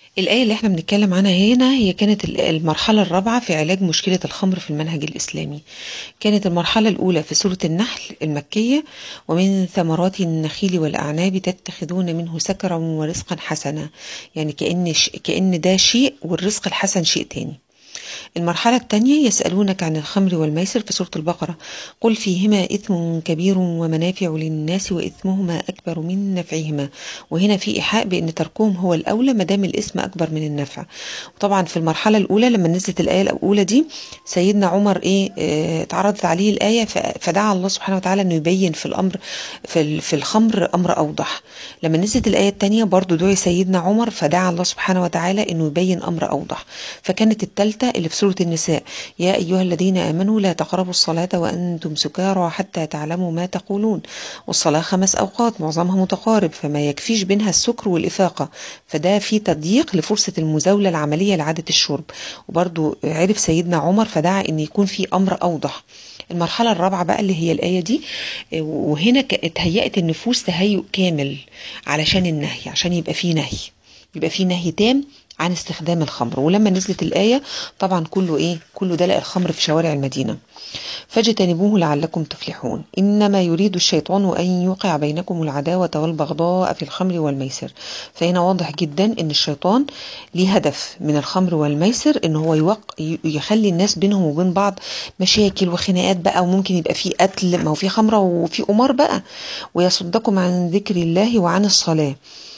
الآية اللي احنا بنتكلم عنها هنا هي كانت المرحلة الرابعة في علاج مشكلة الخمر في المنهج الإسلامي. كانت المرحلة الأولى في سورة النحل المكية: ومن ثمرات النخيل والأعناب تتخذون منه سكرا ورزقا حسنا. يعني كأن ده شيء والرزق الحسن شيء تاني. المرحلة الثانية: يسألونك عن الخمر والميسر في سورة البقرة: قل فيهما إثم كبير ومنافع للناس وإثمهما أكبر من نفعهما. وهنا في إيحاء بأن تركهم هو الأولى ما دام الإثم أكبر من النفع. وطبعا في المرحلة الأولى لما نزلت الآية الأولى دي سيدنا عمر اتعرضت عليه الآية فدعا الله سبحانه وتعالى أنه يبين في الأمر في الخمر أمر أوضح. لما نزلت الآية الثانية برضو دعي سيدنا عمر فدعا الله سبحانه وتعالى أنه يبين أمر أوضح. فكانت الثالثة اللي في سورة النساء: يا أيها الذين آمنوا لا تقربوا الصلاة وأنتم سكارى حتى تعلموا ما تقولون. والصلاة 5 أوقات معظمها متقارب، فما يكفيش بينها السكر والإفاقة، فده في تضييق لفرصة المزاولة العملية لعادة الشرب. وبرضو عرف سيدنا عمر فدعا أن يكون في أمر أوضح. المرحلة الرابعة بقى اللي هي الآية دي، وهنا اتهيأت النفوس تهيؤ كامل علشان النهي، عشان يبقى فيه نهي تام عن استخدام الخمر. ولما نزلت الآية طبعا كله دلق الخمر في شوارع المدينة. فاجتنبوه لعلكم تفلحون إنما يريد الشيطان أن يوقع بينكم العداوة والبغضاء في الخمر والميسر. فهنا واضح جدا أن الشيطان ليه هدف من الخمر والميسر، أن هو يخلي الناس بينهم وبين بعض مشاكل وخناقات بقى، وممكن يبقى فيه قتل، ما هو فيه خمرة وفيه قمار بقى. ويصدكم عن ذكر الله وعن الصلاة.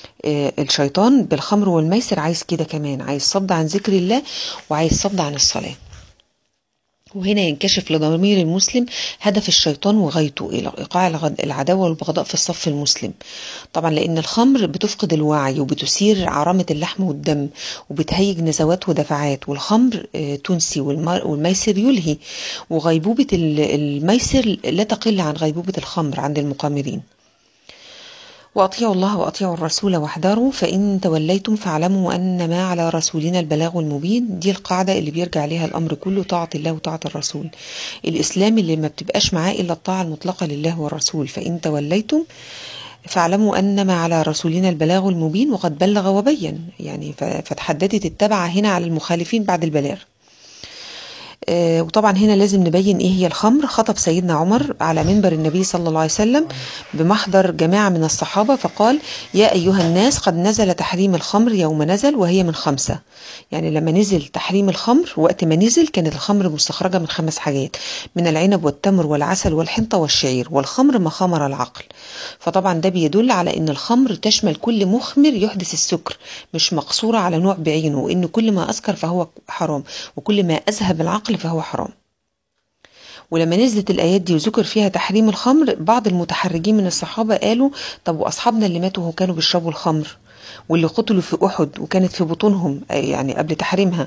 الشيطان بالخمر والميسر عايز كده كمان، عايز صد عن ذكر الله وعايز صد عن الصلاة. وهنا ينكشف لضمير المسلم هدف الشيطان وغايته إلى إيقاع العداوة والبغضاء في الصف المسلم. طبعا لأن الخمر بتفقد الوعي وبتثير عرامة اللحم والدم وبتهيج نزوات ودفعات، والخمر تنسي والميسر يلهي. وغيبوبة الميسر لا تقل عن غيبوبة الخمر عند المقامرين. وأطيعوا الله وأطيعوا الرسول واحذروا فإن توليتم فاعلموا أنما على رسولنا البلاغ المبين. دي القاعدة اللي بيرجع لها الأمر كله، طاعة الله وطاعة الرسول. الإسلام اللي ما بتبقاش معاه إلا الطاعة المطلقة لله والرسول. فإن توليتم فاعلموا أنما على رسولنا البلاغ المبين، وقد بلغ وبين، يعني فتحددت التبعة هنا على المخالفين بعد البلاغ. وطبعا هنا لازم نبين ايه هي الخمر. خطب سيدنا عمر على منبر النبي صلى الله عليه وسلم بمحضر جماعة من الصحابة فقال: يا أيها الناس قد نزل تحريم الخمر يوم نزل وهي من 5. يعني لما نزل تحريم الخمر، وقت ما نزل كانت الخمر مستخرجة من 5 حاجات: من العنب والتمر والعسل والحنطة والشعير، والخمر ما خمر العقل. فطبعا ده بيدل على ان الخمر تشمل كل مخمر يحدث السكر، مش مقصورة على نوع بعينه، وان كل ما أسكر فهو حرام، وكل ما أذهب العقل فهو حرام. ولما نزلت الآيات دي وذكر فيها تحريم الخمر، بعض المتحرجين من الصحابة قالوا: طب وأصحابنا اللي ماتوا كانوا بيشربوا الخمر، واللي قتلوا في أحد وكانت في بطونهم يعني قبل تحريمها.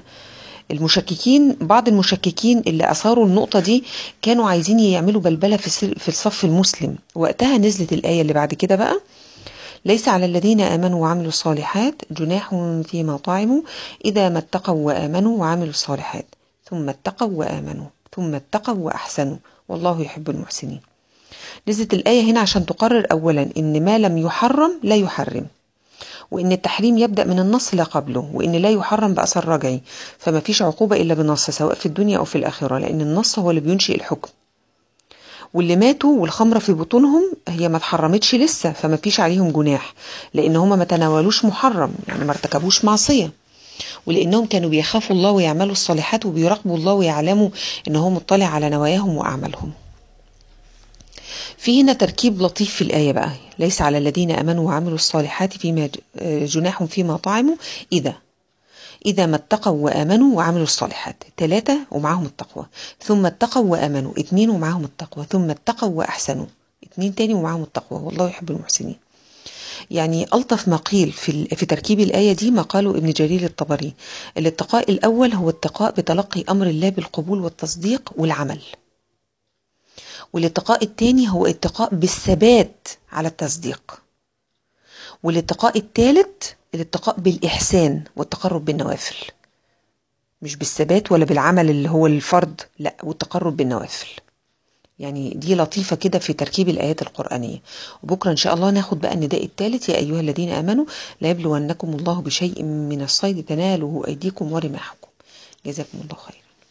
بعض المشككين اللي أثاروا النقطة دي كانوا عايزين يعملوا بلبلة في الصف المسلم. وقتها نزلت الآية اللي بعد كده بقى: ليس على الذين آمنوا وعملوا الصالحات جناح فيما طعموا إذا ما اتقوا وآمنوا وعملوا الصالحات ثم اتقوا وآمنوا ثم اتقوا وأحسنوا والله يحب المحسنين. نزلت الآية هنا عشان تقرر أولا إن ما لم يحرم لا يحرم، وإن التحريم يبدأ من النص لا قبله، وإن لا يحرم بأثر رجعي، فما فيش عقوبة إلا بنص سواء في الدنيا أو في الآخرة، لأن النص هو اللي بينشئ الحكم. واللي ماتوا والخمرة في بطونهم هي ما اتحرمتش لسه، فما فيش عليهم جناح، لأن هما ما تناولوش محرم، يعني ما ارتكبوش معصية، ولأنهم كانوا بيخافوا الله ويعملوا الصالحات وبيراقبوا الله ويعلموا أنه مطلع على نواياهم وأعمالهم. في هنا تركيب لطيف في الآية بقى: ليس على الذين آمنوا وعملوا الصالحات فيما جناح فيما طعموا إذا ما اتقوا وآمنوا وعملوا الصالحات. 3 ومعهم التقوى، ثم اتقوا وآمنوا. 2 ومعهم التقوى، ثم اتقوا وأحسنوا. 2 تاني ومعهم التقوى والله يحب المحسنين. يعني ألطف ما قيل في تركيب الآية دي ما قاله ابن جرير الطبري: الاتقاء الأول هو اتقاء بتلقي أمر الله بالقبول والتصديق والعمل، والاتقاء الثاني هو اتقاء بالثبات على التصديق، والاتقاء الثالث الاتقاء بالإحسان والتقرب بالنوافل، مش بالثبات ولا بالعمل اللي هو الفرض، لا، والتقرب بالنوافل. يعني دي لطيفة كده في تركيب الآيات القرآنية. وبكرة إن شاء الله ناخد بقى النداء الثالث: يا أيها الذين آمنوا لا يبلونكم الله بشيء من الصيد تناله أيديكم ورماحكم. جزاكم الله خير.